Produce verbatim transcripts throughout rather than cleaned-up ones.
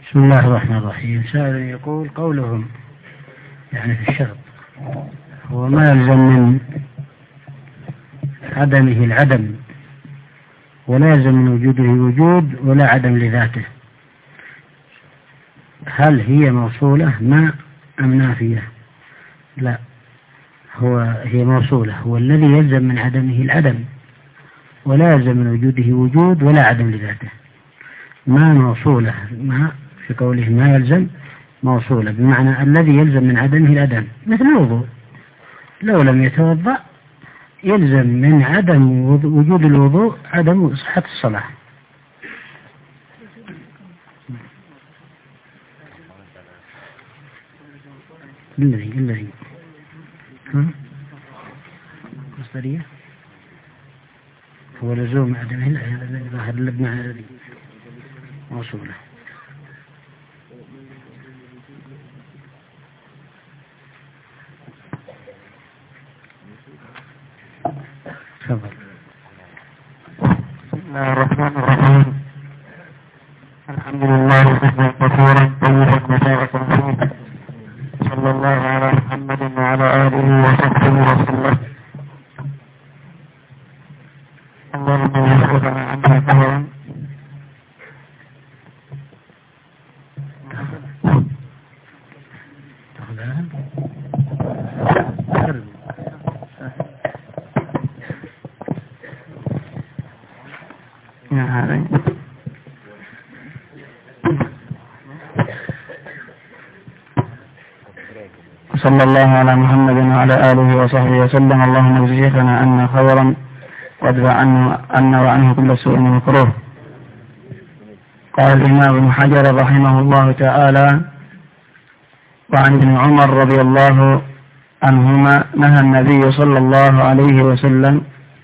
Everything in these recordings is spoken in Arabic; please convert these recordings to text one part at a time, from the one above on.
بسم الله الرحمن الرحيم. سائل يقول قولهم يعني في الشرط هو ما يلزم من عدمه العدم ولا يلزم من وجوده وجود ولا عدم لذاته، هل هي موصولة ما أم نافية؟ لا، هو هي موصولة، هو الذي يلزم من عدمه العدم ولا يلزم من وجوده وجود ولا عدم لذاته. ما موصولة، ما في قوله ما يلزم موصولة بمعنى الذي يلزم من عدمه العدم، مثل الوضوء، لو لم يتوضأ يلزم من عدم وجود الوضوء عدم صحة الصلاة. الذي الذي مصدرية هو لزوم عدمه الذي ظاهر المعنى الذي موصولة. تفضل. بسم الله الرحمن الرحيم. الحمد لله حمدا كثيرا طيبا مباركا فيه، صلى الله على محمد وعلى آله وصحبه وسلم. اللهم يحفظنا عنها خيرا. صلى الله على محمد وعلى آله وصحبه وسلم. اللهم اجزي شيخنا عنا خيرا وادفع عنا وعنه كل سوء ومكروه. قال الإمام ابن حجر رحمه الله تعالى: وعن ابن عمر رضي الله عنهما نهى النبي صلى الله عليه وسلم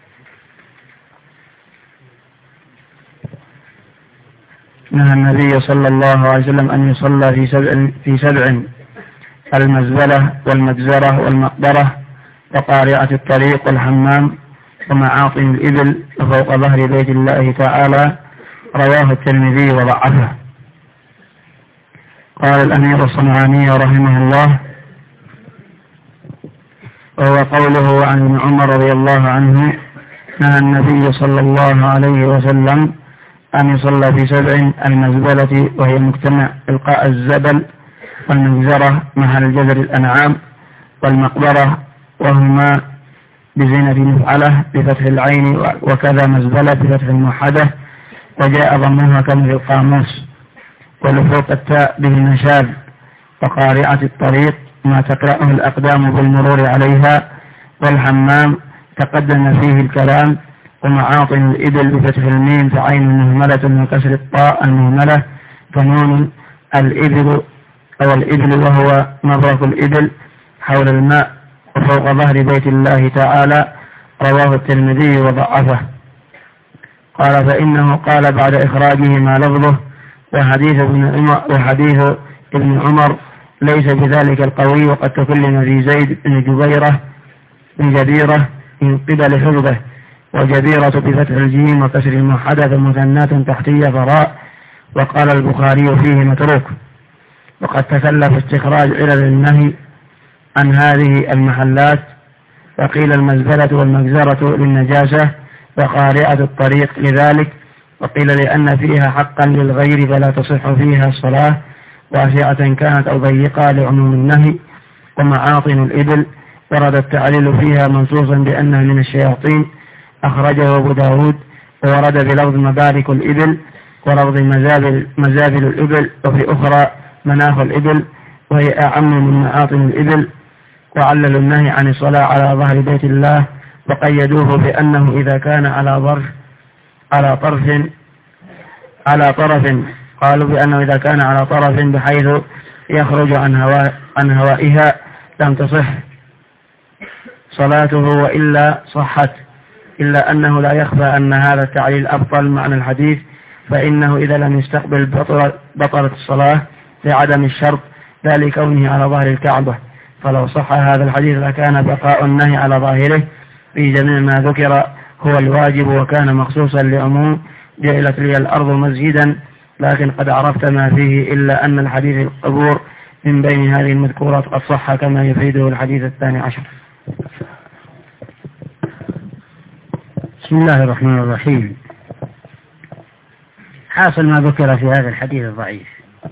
نهى النبي صلى الله عليه وسلم أن يصلى في سبع في سبع المزبلة والمجزرة والمقبرة وقارعة الطريق والحمام ومعاطن الإبل وفوق ظهر بيت الله تعالى. رواه الترمذي وضعفه. قال الأمير الصنعاني رحمه الله: وهو قوله عن ابن عمر رضي الله عنه نهى النبي صلى الله عليه وسلم أن يصلى في سبع المزبلة وهي مجتمع إلقاء الزبل، والمجزرة محل جزر الأنعام، والمقبرة وهما بزينة مفعلة بفتح العين، وكذا مزبلة بفتح الموحدة وجاء ضمنها كما في القاموس، ولفوق التاء به النشاذ. وقارعة الطريق ما تقرأه الأقدام بالمرور عليها، والحمام تقدم فيه الكلام. ومعاطن الإبل بفتح الميم فعين مهملة وكسر الطاء المهملة فنون الإبل أو الإبل، وهو مبرك الإبل حول الماء وفوق ظهر بيت الله تعالى. رواه الترمذي وضعفه. قال: فإنه قال بعد إخراجه ما لفظه، وحديث ابن عمر, وحديث ابن عمر ليس بذلك القوي، وقد تكلم في زيد بن جبيرة بن جبيرة من قبل حفظه، وجبيرة بفتح الجيم وكسر الموحدة مثنات تحتية فراء. وقال البخاري فيه متروك. وقد تكلف استخراج علل النهي عن هذه المحلات، وقيل المزبلة والمجزرة للنجاسة، وقارعة الطريق لذلك، وقيل لأن فيها حقا للغير فلا تصح فيها الصلاة، واسعة كانت أو ضيقة لعموم النهي. ومعاطن الإبل ورد التعليل فيها منصوصا بأنها من الشياطين، أخرجه أبو داود. وورد بلفظ مبارك الإبل ولفظ مزابل, مزابل الإبل، وفي أخرى مناخ الإبل، وهي أعم من معاطن الإبل. وعللوا النهي عن الصلاة على ظهر بيت الله، وقيدوه بأنه إذا كان على ظرف على طرف على طرف قالوا بأنه إذا كان على طرف بحيث يخرج عن هواء عن هوائها لم تصح صلاته، وإلا صحت، إلا أنه لا يخفى أن هذا التعليل أبطل معنى الحديث، فإنه إذا لم يستقبل بطلت الصلاة لعدم الشرط، لا لكونه على ظهر الكعبة. فلو صح هذا الحديث لكان بقاء النهي على ظاهره في جميع ما ذكر هو الواجب، وكان مخصوصا لعموم جعلت لي الأرض مسجدا لكن قد عرفت ما فيه، إلا أن الحديث القبور من بين هذه المذكورات قد صح كما يفيده الحديث الثاني عشر. بسم الله الرحمن الرحيم. حاصل ما ذكر في هذا الحديث الضعيف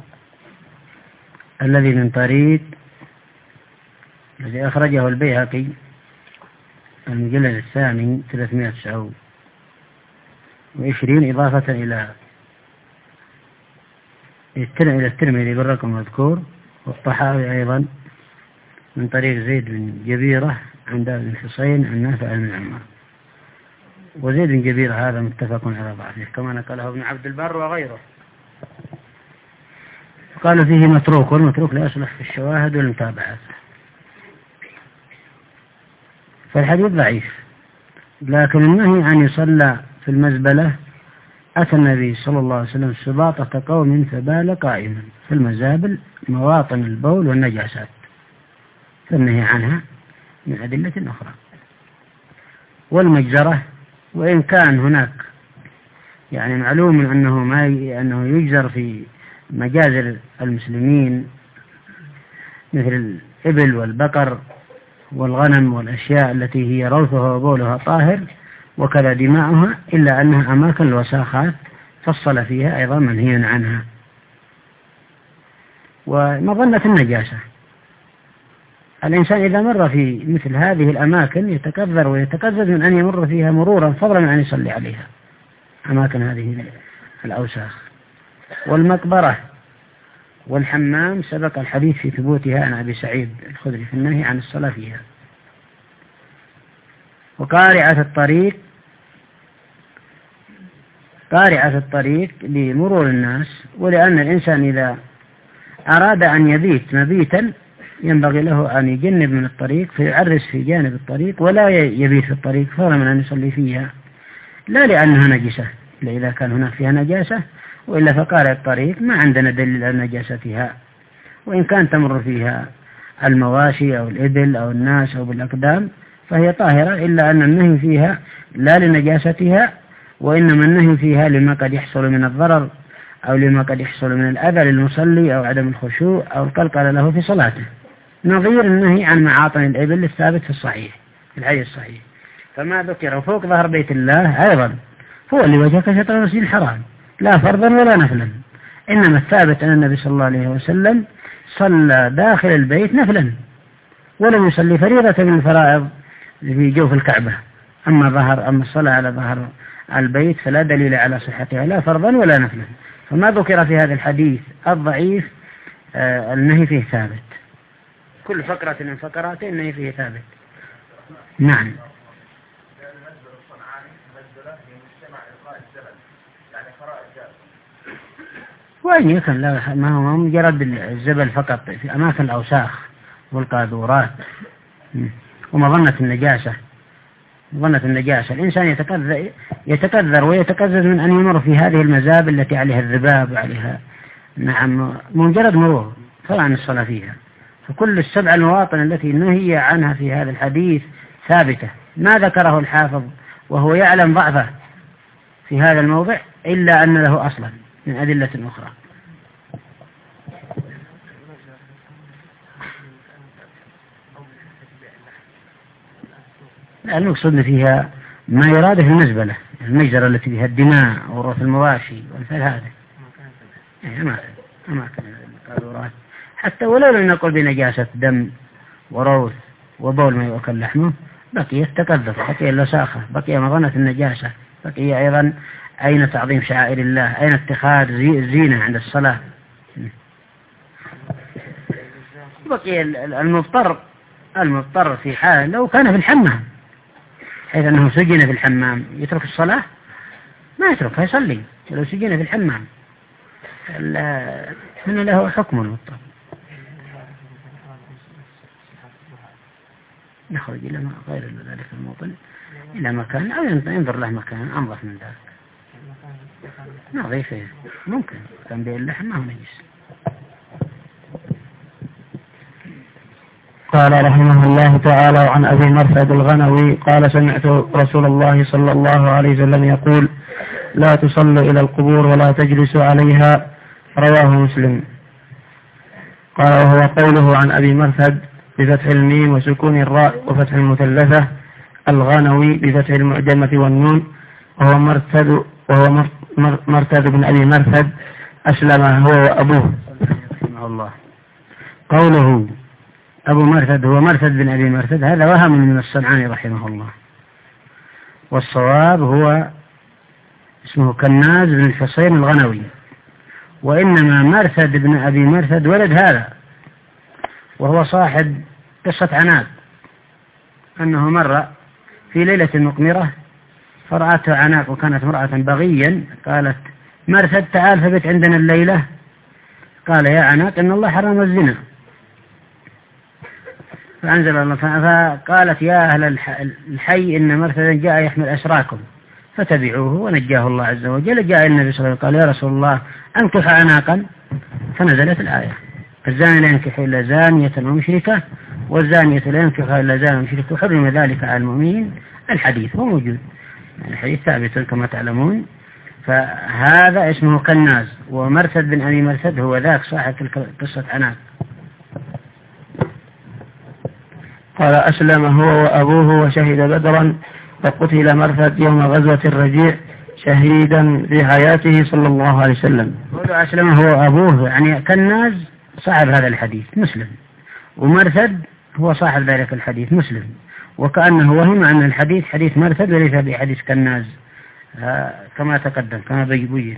الذي من طريق الذي أخرجه البيهقي المجلد الثاني ثلاثمائة وتسعة وعشرين إضافة إلى إلى الترمذي بالرقم المذكور، والطحاوي أيضا من طريق زيد بن جبيرة عن داود بن حسين عن نافع بن عمر. وزيد بن جبيرة هذا متفق على ضعفه كما نقله ابن عبد البر وغيره. قالوا فيه متروك، والمتروك لا يصلح في الشواهد والمتابعات، فالحديث ضعيف. لكن النهي عن يصلى في المزبلة أتى النبي صلى الله عليه وسلم سباطة قوم فبال قائما في المزابل مواطن البول والنجاسات، فالنهي عنها من أدلة أخرى. والمجزرة وإن كان هناك يعني معلوم أنه ما أنه يجزر في مجازر المسلمين مثل الإبل والبقر والغنم والأشياء التي هي روثها وبولها طاهر وكذا دماؤها، إلا أنها أماكن الوساخات فصل فيها أيضا منهي عنها. ومظنة النجاسة، الإنسان إذا مر في مثل هذه الأماكن يتكذر ويتكذب من أن يمر فيها مرورا فضلا من أن يصلي عليها، أماكن هذه الأوساخ. والمقبرة والحمام سبق الحديث في ثبوتها عن أبي سعيد الخدري في النهي عن الصلاة فيها. وقارعة الطريق، قارعة الطريق لمرور الناس، ولأن الإنسان إذا أراد أن يبيت مبيتا ينبغي له أن يجنب من الطريق فيعرس في جانب الطريق ولا يبيت في الطريق فضلا من أن يصلي فيها، لا لأنها نجسة، إلا إذا كان هناك فيها نجاسة، وإلا فقارع الطريق ما عندنا دليل على نجاستها. وإن كان تمر فيها المواشي أو الإبل أو الناس أو بالأقدام فهي طاهرة، إلا أن النهي فيها لا لنجاستها، وإنما النهي فيها لما قد يحصل من الضرر أو لما قد يحصل من الأذى للمصلي أو عدم الخشوع أو القلقلة له في صلاته، نظير النهي عن معاطن الإبل الثابت في الصحيح في الحديث الصحيح. فما ذكر فوق ظهر بيت الله أيضا هو اللي وجهك شطر المسجد الحرام لا فرضا ولا نفلا، إنما الثابت أن النبي صلى الله عليه وسلم صلى داخل البيت نفلا ولم يصلي فريضة من الفرائض في جوف الكعبة. أما ظهر أما الصلاة على ظهر البيت فلا دليل على صحتها لا فرضا ولا نفلا. فما ذكر في هذا الحديث الضعيف آه النهي فيه ثابت، كل فقرة من فقراته النهي فيه ثابت. نعم. وإن يكن لا ما هو مجرد الزبل فقط في أماكن الأوساخ والقاذورات ومظنة النجاسة. مظنة النجاسة الإنسان يتكذر, يتكذر ويتكذر من أن يمر في هذه المزابل التي عليها الذباب وعليها نعم مجرد مرور فلا عن الصلاة فيها. فكل السبع المواطن التي نهي عنها في هذا الحديث ثابتة، ما ذكره الحافظ وهو يعلم ضعفه في هذا الموضع إلا أن له أصلا من أدلة أخرى. المقصود فيها ما يراد في المزبلة، المجزرة التي فيها الدماء وروث المواشي والفعل هذا أماكن أماكن القاذورات، حتى ولو لم نقل بنجاسة دم وروث وبول ما يؤكل لحمه بقي التكذب، بقي اللساخة، بقي مظنة النجاسة، بقي أيضا أين تعظيم شعائر الله، أين اتخاذ الزينة عند الصلاة. بقي المضطر المضطر في حال لو كان في الحمام حيث أنه سجن في الحمام يترك الصلاة ما يتركها يصلي ولو سجن في الحمام، هنا له حكم المضطر. نخرج إلى ما غير ذلك الموطن إلى مكان أو ينظر له مكان أنظف من ذلك نظيفه ممكن كان بين اللحم ما هو نجس. قال رحمه الله تعالى عن أبي مرثد الغنوي قال سمعت رسول الله صلى الله عليه وسلم يقول لا تصلوا إلى القبور ولا تجلسوا عليها، رواه مسلم. قال وهو قوله عن أبي مرثد بفتح الميم وسكون الراء وفتح المثلثة الغنوي بفتح المعجمة والنون، وهو مرثد وهو مرثد بن أبي مرثد أسلم هو وأبوه رحمه الله. قوله أبو مرثد هو مرثد بن أبي مرثد هذا وهم من الصنعاني رحمه الله، والصواب هو اسمه كناز بن الحصين الغنوي، وإنما مرثد بن أبي مرثد ولد هذا، وهو صاحب قصة عناد، أنه مر في ليلة مقمرة فرأته عناق وكانت امرأة بغيا، قالت مرثد تعال فبت عندنا الليلة، قال يا عناق إن الله حرم الزنا، فأنزل الله فقالت يا أهل الحي إن مرثدا جاء يحمل أسراكم فتبعوه، ونجاه الله عز وجل. جاء النبي صلى الله عليه وسلم قال يا رسول الله أنكح عناقا، فنزلت الآية الزاني لا ينكح إلا زانية ومشركة والزانية لا ينكح إلا زانية ومشركة وحرم ذلك على المؤمنين. الحديث هو موجود، الحديث ثابت كما تعلمون. فهذا اسمه كناز، ومرثد بن أبي مرثد هو ذاك صاحب قصة عناق. قال أسلم هو وأبوه وشهد بدرا، وقتل مرثد يوم غزوة الرجيع شهيدا في حياته صلى الله عليه وسلم. قوله أسلم هو وأبوه يعني كناز صاحب هذا الحديث مسلم، ومرثد هو صاحب ذلك الحديث مسلم، وكأنه وهم أن الحديث حديث مرثد وليس بحديث كناز كما تقدم كما بيبين.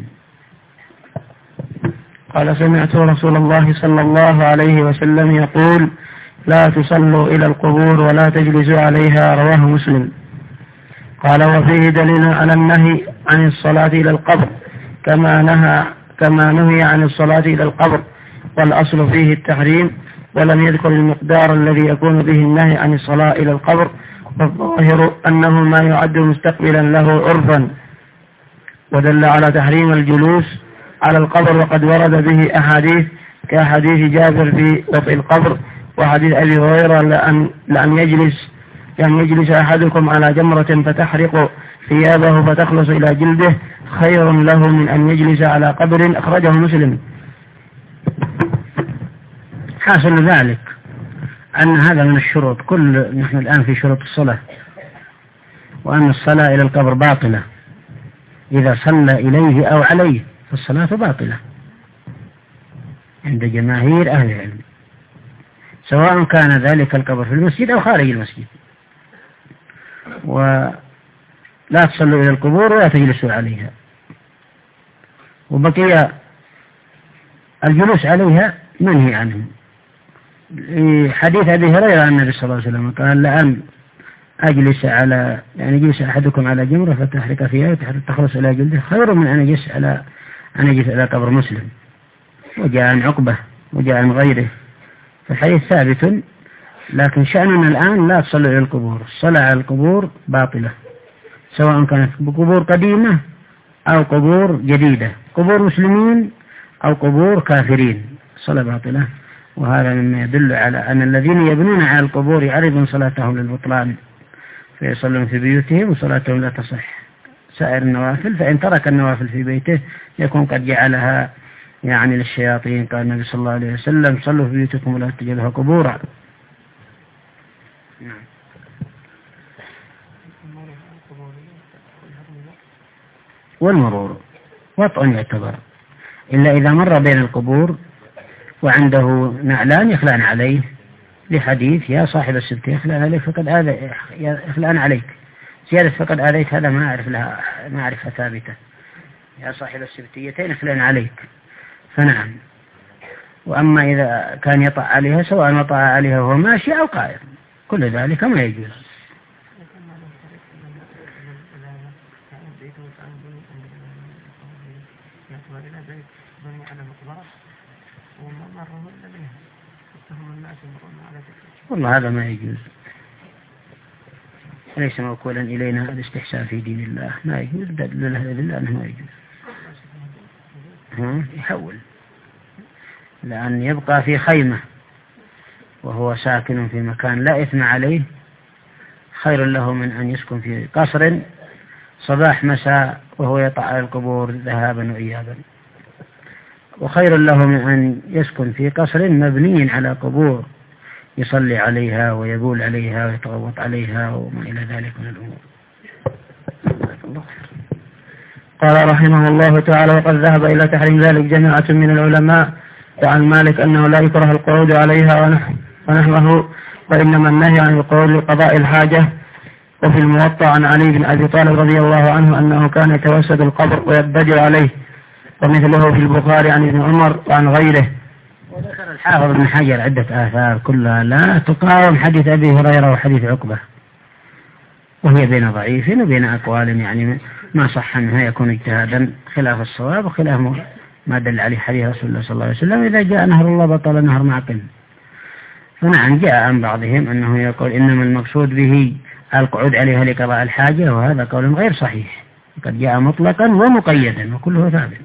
قال سمعت رسول الله صلى الله عليه وسلم يقول لا تصلوا إلى القبور ولا تجلسوا عليها، رواه مسلم. قال وفيه دليل على النهي عن الصلاة إلى القبر كما نهى كما نهي عن الصلاة إلى القبر، والأصل فيه التحريم، ولم يذكر المقدار الذي يكون به النهي عن الصلاة إلى القبر، والظاهر أنه ما يعد مستقبلا له عرفا، ودل على تحريم الجلوس على القبر، وقد ورد به أحاديث كحديث جابر في وطئ القبر، وحديث أبي هريرة لأن, لأن يجلس لأن يجلس أحدكم على جمرة فتحرق ثيابه فتخلص إلى جلده خير له من أن يجلس على قبر، أخرجه مسلم. حاصل ذلك أن هذا من الشروط، كل نحن الآن في شروط الصلاة، وأن الصلاة إلى القبر باطلة إذا صلى إليه أو عليه فالصلاة باطلة عند جماهير أهل العلم، سواء كان ذلك القبر في المسجد أو خارج المسجد. ولا تصلوا إلى القبور ولا تجلسوا عليها. وبقي الجلوس عليها منهي عنه، حديث أبي هريرة عن النبي صلى الله عليه وسلم قال لأن أجلس على يعني يجلس أحدكم على جمرة فتحرق فيها تخلص إلى جلده خير من أن يجلس على أن يجلس على قبر مسلم. وجاء عن عقبة وجاء عن غيره، فالحديث ثابت. لكن شأننا الآن لا تصلوا إلى القبور، الصلاة على القبور باطلة سواء كانت قبور قديمة أو قبور جديدة، قبور مسلمين أو قبور كافرين، الصلاة باطلة. وهذا مما يدل على أن الذين يبنون على القبور يعرضون صلاتهم للبطلان فيصلون في بيوتهم وصلاتهم لا تصح سائر النوافل، فإن ترك النوافل في بيته يكون قد جعلها يعني للشياطين. قال النبي صلى الله عليه وسلم صلوا في بيوتكم ولا تجعلوها قبورا. والمرور وطء يعتبر إلا إذا مر بين القبور وعنده نعلان يخلعن عليه، لحديث يا صاحب السبت يخلعن عليك فقد آذي يخلعن عليك، زيادة فقد آذيت هذا ما أعرف لها معرفة ثابتة، يا صاحب السبتيتين يخلعن عليك. فنعم. وأما إذا كان يطع عليها سواء وطع عليها وهو ماشي أو قائم كل ذلك ما يجوز. والله هذا ما يجوز، ليس موكولا إلينا الاستحسان في دين الله، ما يجوز، دل له لله أنه ما يجوز. ها يحول، لأن يبقى في خيمة وهو ساكن في مكان لا إثم عليه خير له من أن يسكن في قصر صباح مساء وهو يطع على القبور ذهابا وإيابا. وخير له من أن يسكن في قصر مبني على قبور يصلي عليها ويبول عليها ويتغوط عليها وما إلى ذلك من الأمور. قال رحمه الله تعالى: وقد ذهب إلى تحريم ذلك جماعة من العلماء، وعن مالك أنه لا يكره القعود عليها ونحوه، وإنما النهي عن القعود لقضاء الحاجة. وفي الموطأ عن علي بن أبي طالب رضي الله عنه أنه كان يتوسد القبر ويضطجع عليه، ومثله في البخاري عن ابن عمر وعن غيره. وذكر الحافظ بن حجر عدة آثار كلها لا تقاوم حديث أبي هريرة وحديث عقبة، وهي بين ضعيف وبين أقوال يعني ما صح أنها يكون اجتهادا خلاف الصواب وخلاف ما دل عليه حديث رسول الله صلى الله عليه وسلم: إذا جاء نهر الله بطل نهر معقل. فنعم جاء عن بعضهم أنه يقول إنما المقصود به القعود عليها لقضاء الحاجة، وهذا قول غير صحيح، قد جاء مطلقا ومقيدا وكله ثابت.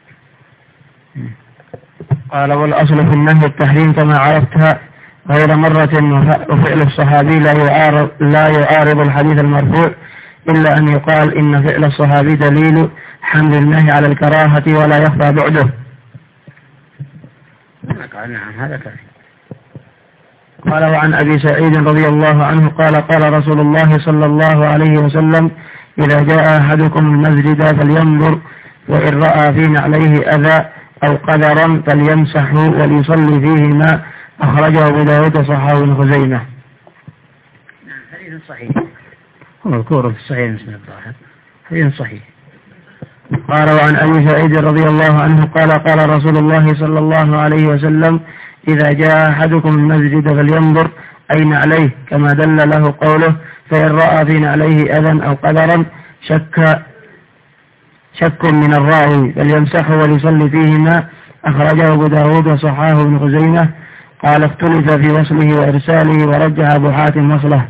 قال: والأصل في النهي التحريم كما عرفتها غير مرة، وفعل الصحابي لا يعارض, لا يعارض الحديث المرفوع، إلا أن يقال إن فعل الصحابي دليل حمل النهي على الكراهة ولا يخفى بعده. نعم هذا كافي. قال: وعن أبي سعيد رضي الله عنه قال: قال رسول الله صلى الله عليه وسلم: إذا جاء أحدكم المسجد فلينظر، وإن رأى في نعليه أذى أو قدرا فليمسحه وليصلي فيهما. أخرجه أبو داود وصححه ابن خزيمة. نعم حديث صحيح، هو مذكور في الصحيح مسند الظاهر، حديث صحيح. قال: وعن أبي سعيد رضي الله عنه قال: قال رسول الله صلى الله عليه وسلم: إذا جاء أحدكم المسجد فلينظر أين عليه، كما دل له قوله: فإن رأى في نعليه أذى أو قدرا شك شك من الراوي فليمسحه وليصلي فيهما. أخرجه أبو داود وصححه ابن خزيمة. قال: اختلف في وصله وإرساله، ورجح أبو حاتم وصله.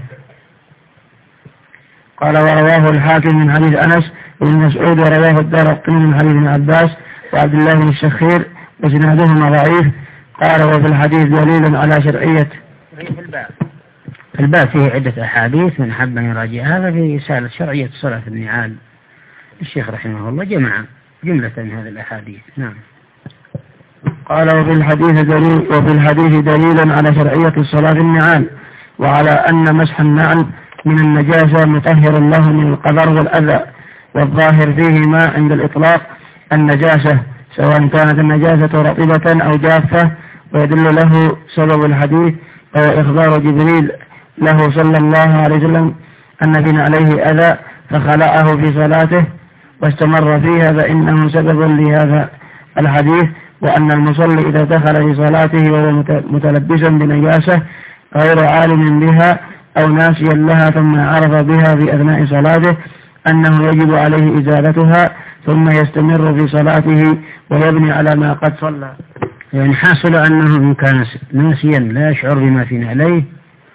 قال: ورواه الحاكم من حديث أنس بن مسعود، ورواه الدارقطني من حديث ابن عباس وعبد الله بن الشخير، وسنادهما ضعيف. قال: وفي الحديث دليل على شرعية. الباب فيه عدة أحاديث، من حب أن يراجع هذا في رسالة شرعية الصلاة في النعال الشيخ رحمه الله جمع جملة من هذه الأحاديث. نعم. قال: وفي الحديث دليل وفي الحديث دليل على شرعية الصلاة في النعال، وعلى أن مسح النعل من النجاسة مطهر له من القدر والأذى، والظاهر فيهما عند الإطلاق النجاسة، سواء كانت النجاسة رطبة أو جافة. ويدل له سبب الحديث وهو إخبار جبريل له صلى الله عليه وسلم أن في نعليه أذى فخلعه في صلاته واستمر فيها، فإنه سبب لهذا الحديث. وأن المصلي إذا دخل في صلاته وهو متلبسا بنجاسة غير عالم بها أو ناسيا لها ثم عرف بها في أثناء صلاته أنه يجب عليه إزالتها، ثم يستمر في صلاته ويبني على ما قد صلى. يعني حاصل أنه إن كان ناسيا لا يشعر بما في نعليه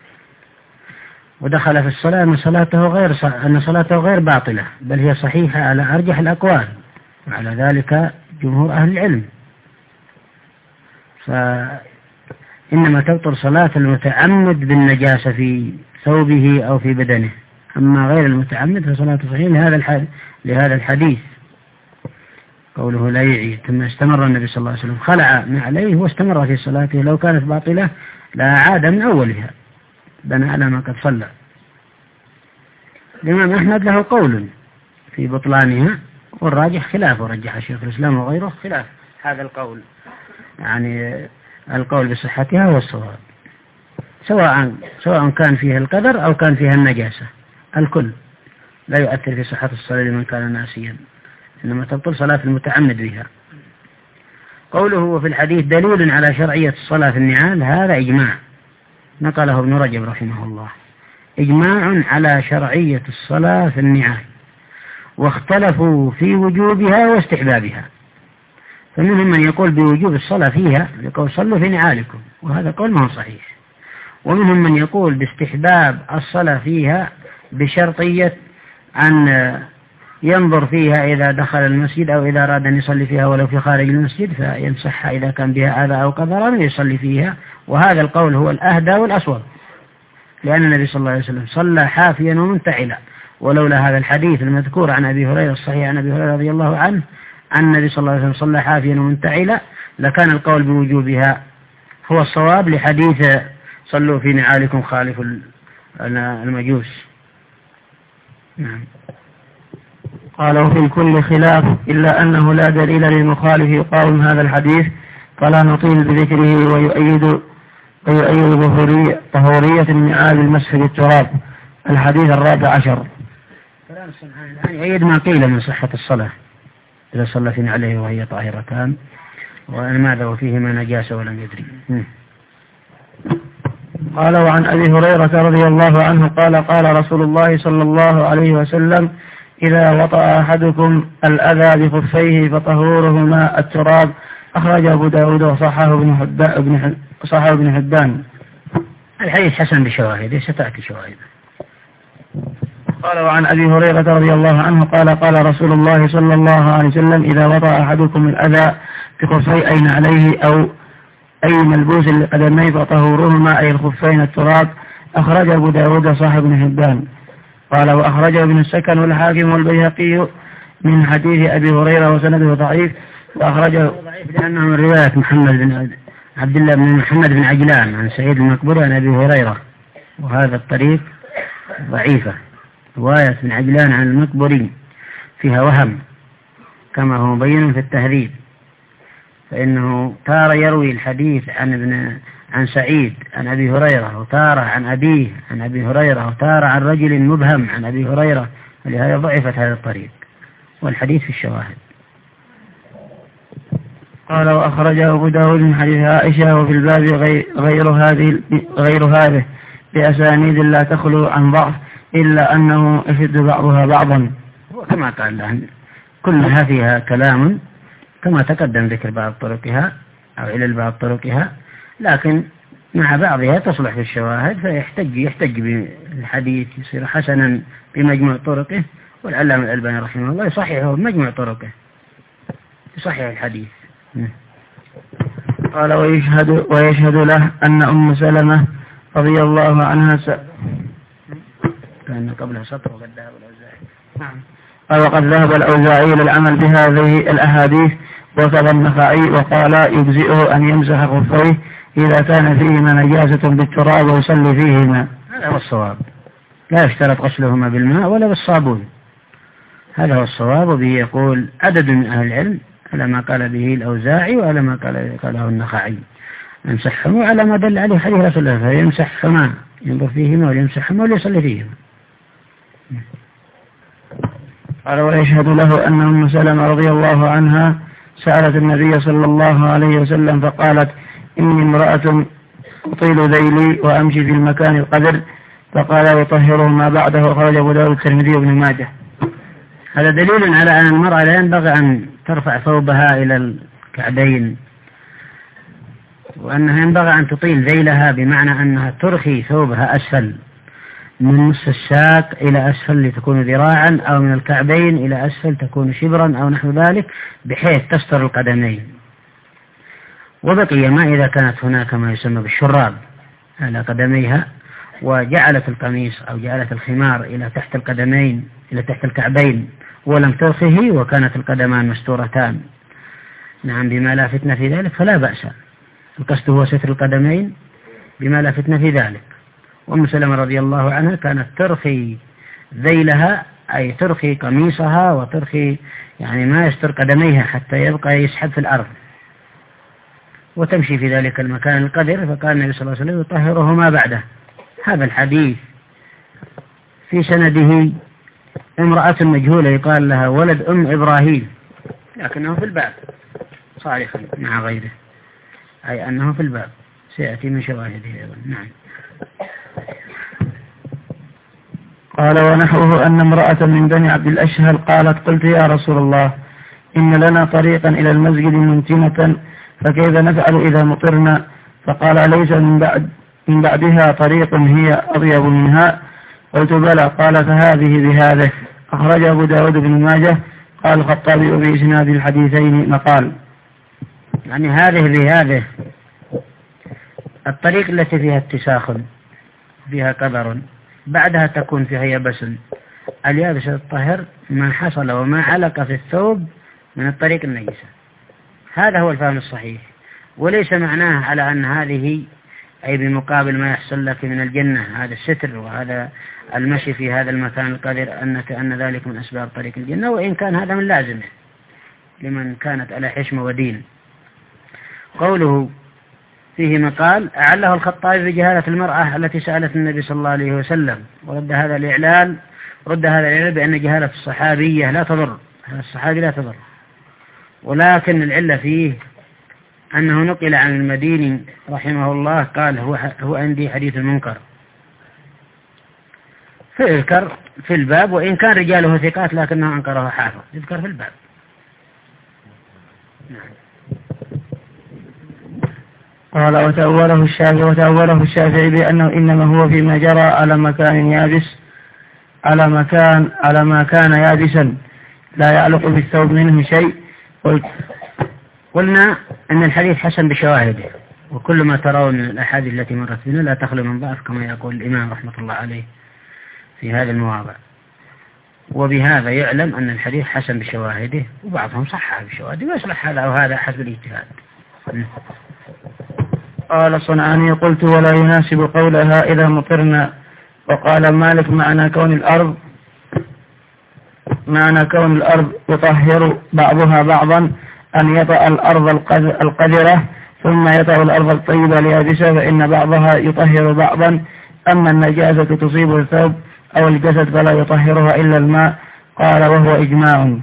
ودخل في الصلاة أن صلاته غير أن صلاته غير باطلة، بل هي صحيحة على أرجح الأقوال، وعلى ذلك جمهور أهل العلم. فإنما تبطل صلاة المتعمد بالنجاسة في ثوبه أو في بدنه، أما غير المتعمد فصلاته صحيحة لهذا لهذا الحديث قوله لا يعيد. ثم استمر النبي صلى الله عليه وسلم خلع عليه واستمر في صلاته، لو كانت باطلة لا عاد من أولها، بنى على ما قد صلى. الإمام أحمد له قول في بطلانها، والراجح خلافه، رجح شيخ الإسلام وغيره خلاف هذا القول، يعني القول بصحتها هو الصواب، سواء سواء كان فيها القدر أو كان فيها النجاسة، الكل لا يؤثر في صحة الصلاة لمن كان ناسيا، إنما تبطل صلاة المتعمد بها. قوله وفي الحديث دليل على شرعية الصلاة في النعال، هذا إجماع نقله ابن رجب رحمه الله، إجماع على شرعية الصلاة في النعال، واختلفوا في وجوبها واستحبابها. فمنهم من يقول بوجوب الصلاة فيها، يقول صلوا في نعالكم، وهذا قول ما هو صحيح. ومنهم من يقول باستحباب الصلاة فيها بشرطية أن ينظر فيها إذا دخل المسجد أو إذا أراد أن يصلي فيها ولو في خارج المسجد، فيمسحها إذا كان بها أذى أو قدرا ويصلي فيها. وهذا القول هو الأهدى والأصوب، لأن النبي صلى الله عليه وسلم صلى حافيا ومنتعلا، ولولا هذا الحديث المذكور عن أبي هريرة الصحيح عن أبي هريرة رضي الله عنه أن النبي صلى الله عليه وسلم صلى حافيا ومنتعلا لكان القول بوجوبها هو الصواب لحديث صلوا في نعالكم خالفوا المجوس. نعم. قال وفي الكل خلاف إلا أنه لا دليل للمخالف يقاوم هذا الحديث فلا نطيل بذكره ويؤيد ويؤيد طهورية النعال المسح بالتراب. الحديث الرابع عشر يؤيد ما قيل من صحة الصلاة إذا صلى في نعله وهي طاهرتان وماذا وفيهما نجاسة ولم يدري. قال وعن أبي هريرة رضي الله عنه قال قال رسول الله صلى الله عليه وسلم إذا وطأ أحدكم الأذى بخفيه فطهورهما التراب. أخرج أبو داود وصححه ابن حبان. الحديث حسن بشواهد ستأتي شواهد. قال وعن أبي هريرة رضي الله عنه قال قال رسول الله صلى الله عليه وسلم إذا وطأ أحدكم الأذى بخفيه أين عليه أو أي ملبوس لقدميه فطهورهما أي الخفين التراب. أخرج أبو داود وصححه ابن حبان. قال وأخرجه ابن السكن والحاكم والبيهقي من حديث أبي هريرة وسنده ضعيف. وأخرجه ضعيف لأنه من رواية محمد بن عبد الله بن محمد بن عجلان عن سعيد المقبري عن أبي هريرة وهذا الطريق ضعيفة. رواية بن عجلان عن المقبري فيها وهم كما هو مبين في التهذيب فإنه تارة يروي الحديث عن ابن عن سعيد عن أبي هريرة وتارة عن أبيه عن أبي هريرة وتارة عن رجل مبهم عن أبي هريرة ولهذا ضعفت هذا الطريق والحديث في الشواهد. قال وأخرجه أبو داود من حديث عائشة وفي الباب غير هذه غير هذه بأسانيد لا تخلو عن ضعف إلا أنه يشد بعضها بعضا. وكما قال كلها فيها كلام كما تقدم ذكر بعض طرقها أو علل بعض طرقها لكن مع بعضها تصلح في الشواهد فيحتج يحتج بالحديث يصير حسنا بمجموع طرقه والعلامة الألباني رحمه الله يصححه بمجموع طرقه يصحح الحديث. قال ويشهد, ويشهد له أن أم سلمة رضي الله عنها س... كان قبلها سطر وقد ذهب الأوزاعي. نعم. قال وقد ذهب الأوزاعي للعمل بهذه الأحاديث وكذا النخعي وقال يجزئه أن يمسح خفيه إذا كان فيهما نجاسة بالتراب ويصلي فيهما. هذا هو الصواب لا يشترط غسلهما بالماء ولا بالصابون. هذا هو الصواب وبه يقول عدد من أهل العلم على ما قال به الأوزاعي وعلى ما قال قاله النخعي يمسحهما على ما دل عليه حديث رسول الله فيمسحهما ينظر فيهما وليمسحهما وليصلي فيهما. قال ويشهد له أن أم سلمة رضي الله عنها سألت النبي صلى الله عليه وسلم فقالت إني امرأة أطيل ذيلي وأمشي في المكان القدر فقال يطهره ما بعده. خرج أبو داود الترمذي وابن ماجه. هذا دليل على أن المرأة لا ينبغي أن ترفع ثوبها إلى الكعبين وأنها ينبغي أن تطيل ذيلها بمعنى أنها ترخي ثوبها أسفل من نصف الساق إلى أسفل لتكون ذراعا أو من الكعبين إلى أسفل تكون شبرا أو نحو ذلك بحيث تستر القدمين. وبقي ما إذا كانت هناك ما يسمى بالشراب على قدميها وجعلت القميص أو جعلت الخمار إلى تحت القدمين إلى تحت الكعبين ولم ترخه وكانت القدمان مستورتان نعم بما لا فتنة في ذلك فلا بأس. القصد هو ستر القدمين بما لا فتنة في ذلك. وأم سلمة رضي الله عنها كانت ترخي ذيلها أي ترخي قميصها وترخي يعني ما يستر قدميها حتى يبقى يسحب في الأرض وتمشي في ذلك المكان القدر. فقال النبي صلى الله عليه وسلم يطهره ما بعده. هذا الحديث في سنده امرأة مجهولة يقال لها ولد أم إبراهيم لكنه في الباب صالحا مع غيره أي أنه في الباب سيأتي من شواهده أيضا. نعم. قال ونحوه أن امرأة من بني عبد الأشهل قالت قلت يا رسول الله إن لنا طريقا إلى المسجد منتنة فكيف نفعل إذا مطرنا؟ فقال ليس من بعد من بعدها طريق هي أطيب منها. قلت بلى. قال فهذه بهذه. أخرج أبو داود بن ماجه. قال الخطابي بإسناد الحديثين مقال. يعني هذه بهذه الطريق التي فيها اتساخ فيها قدر بعدها تكون فيها يبس اليابس الطاهر ما حصل وما علق في الثوب من الطريق النجسة. هذا هو الفهم الصحيح، وليس معناه على أن هذه أي بمقابل ما يحصل لك من الجنة هذا الستر وهذا المشي في هذا المكان القذر أنك أن ذلك من أسباب طريق الجنة، وإن كان هذا من لازمه لمن كانت على حشمة ودين. قوله فيه مقال أعله الخطابي بجهالة المرأة التي سألت النبي صلى الله عليه وسلم، ورد هذا الإعلال رد هذا الإعلال بأن جهالة الصحابية لا تضر، الصحابي لا تضر، ولكن العلة فيه أنه نقل عن المديني رحمه الله قال هو, هو عندي حديث المنكر، فيذكر في الباب وإن كان رجاله ثقات لكنه أنكره حافظ، يذكر في الباب. نعم. قال وتأوله الشافعي وتأوله الشافعي بأنه إنما هو فيما جرى على مكان يابس على مكان على ما كان يابسا لا يعلق بالثوب منه شيء. قلنا أن الحديث حسن بشواهده، وكل ما ترون من الأحاديث التي مرت بنا لا تخلو من ضعف كما يقول الإمام رحمة الله عليه في هذا المواضع، وبهذا يعلم أن الحديث حسن بشواهده، وبعضهم صحها بشواهده ويصلح هذا أو هذا حسب الاجتهاد. قال صنعاني قلت ولا يناسب قولها إذا مطرنا. وقال مالك معنى كون الأرض معنى كون الأرض يطهر بعضها بعضا أن يطأ الأرض القذرة ثم يطأ الأرض الطيبة اليابسة، فإن بعضها يطهر بعضا، أما النجاسة تصيب الثوب أو الجسد فلا يطهرها إلا الماء. قال وهو إجماع.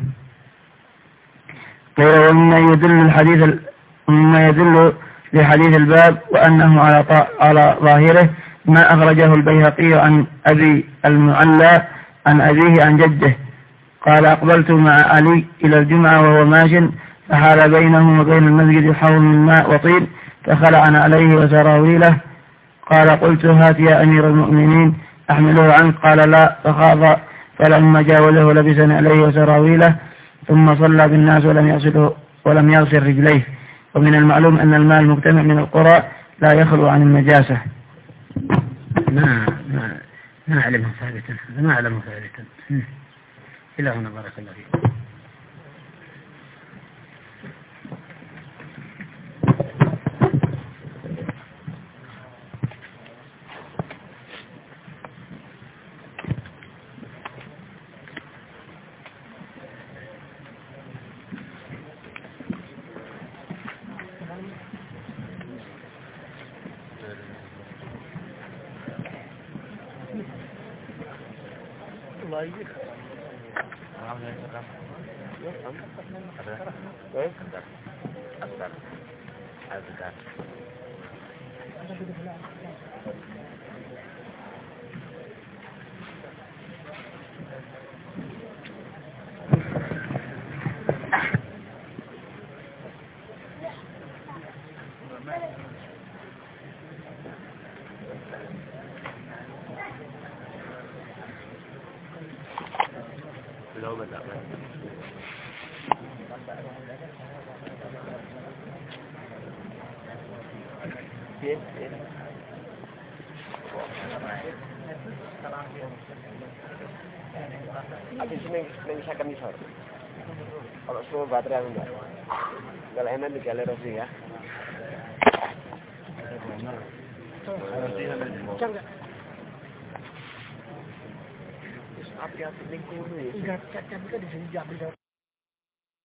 قيل ومما يدل الحديث مما يدل لحديث الباب وأنه على على ظاهره ما أخرجه البيهقي عن أبي المعلى عن أبيه عن جده قال أقبلت مع علي إلى الجمعة وهو ماش، فحال بينه وبين المسجد حول من ماء وطين، فخلعنا عليه وسراويله. قال قلت هات يا أمير المؤمنين أحمله عنك، قال لا، فخاض، فلما جاوزه لبسنا عليه وسراويله، ثم صلى بالناس ولم يغسله ولم يغسل رجليه. ومن المعلوم أن الماء المجتمع من القرى لا يخلو عن النجاسة. ما ما ما أعلمه ثابتا، ما أعلمه ثابتا. إلى هنا بارك الله فيكم. لو بدأ كيف أكيد من من شكل مشهور kalau semua baterai enggak kalau enak di galeri sih ya jangan hati-hati lingkungan ya enggak, tapi kan di sini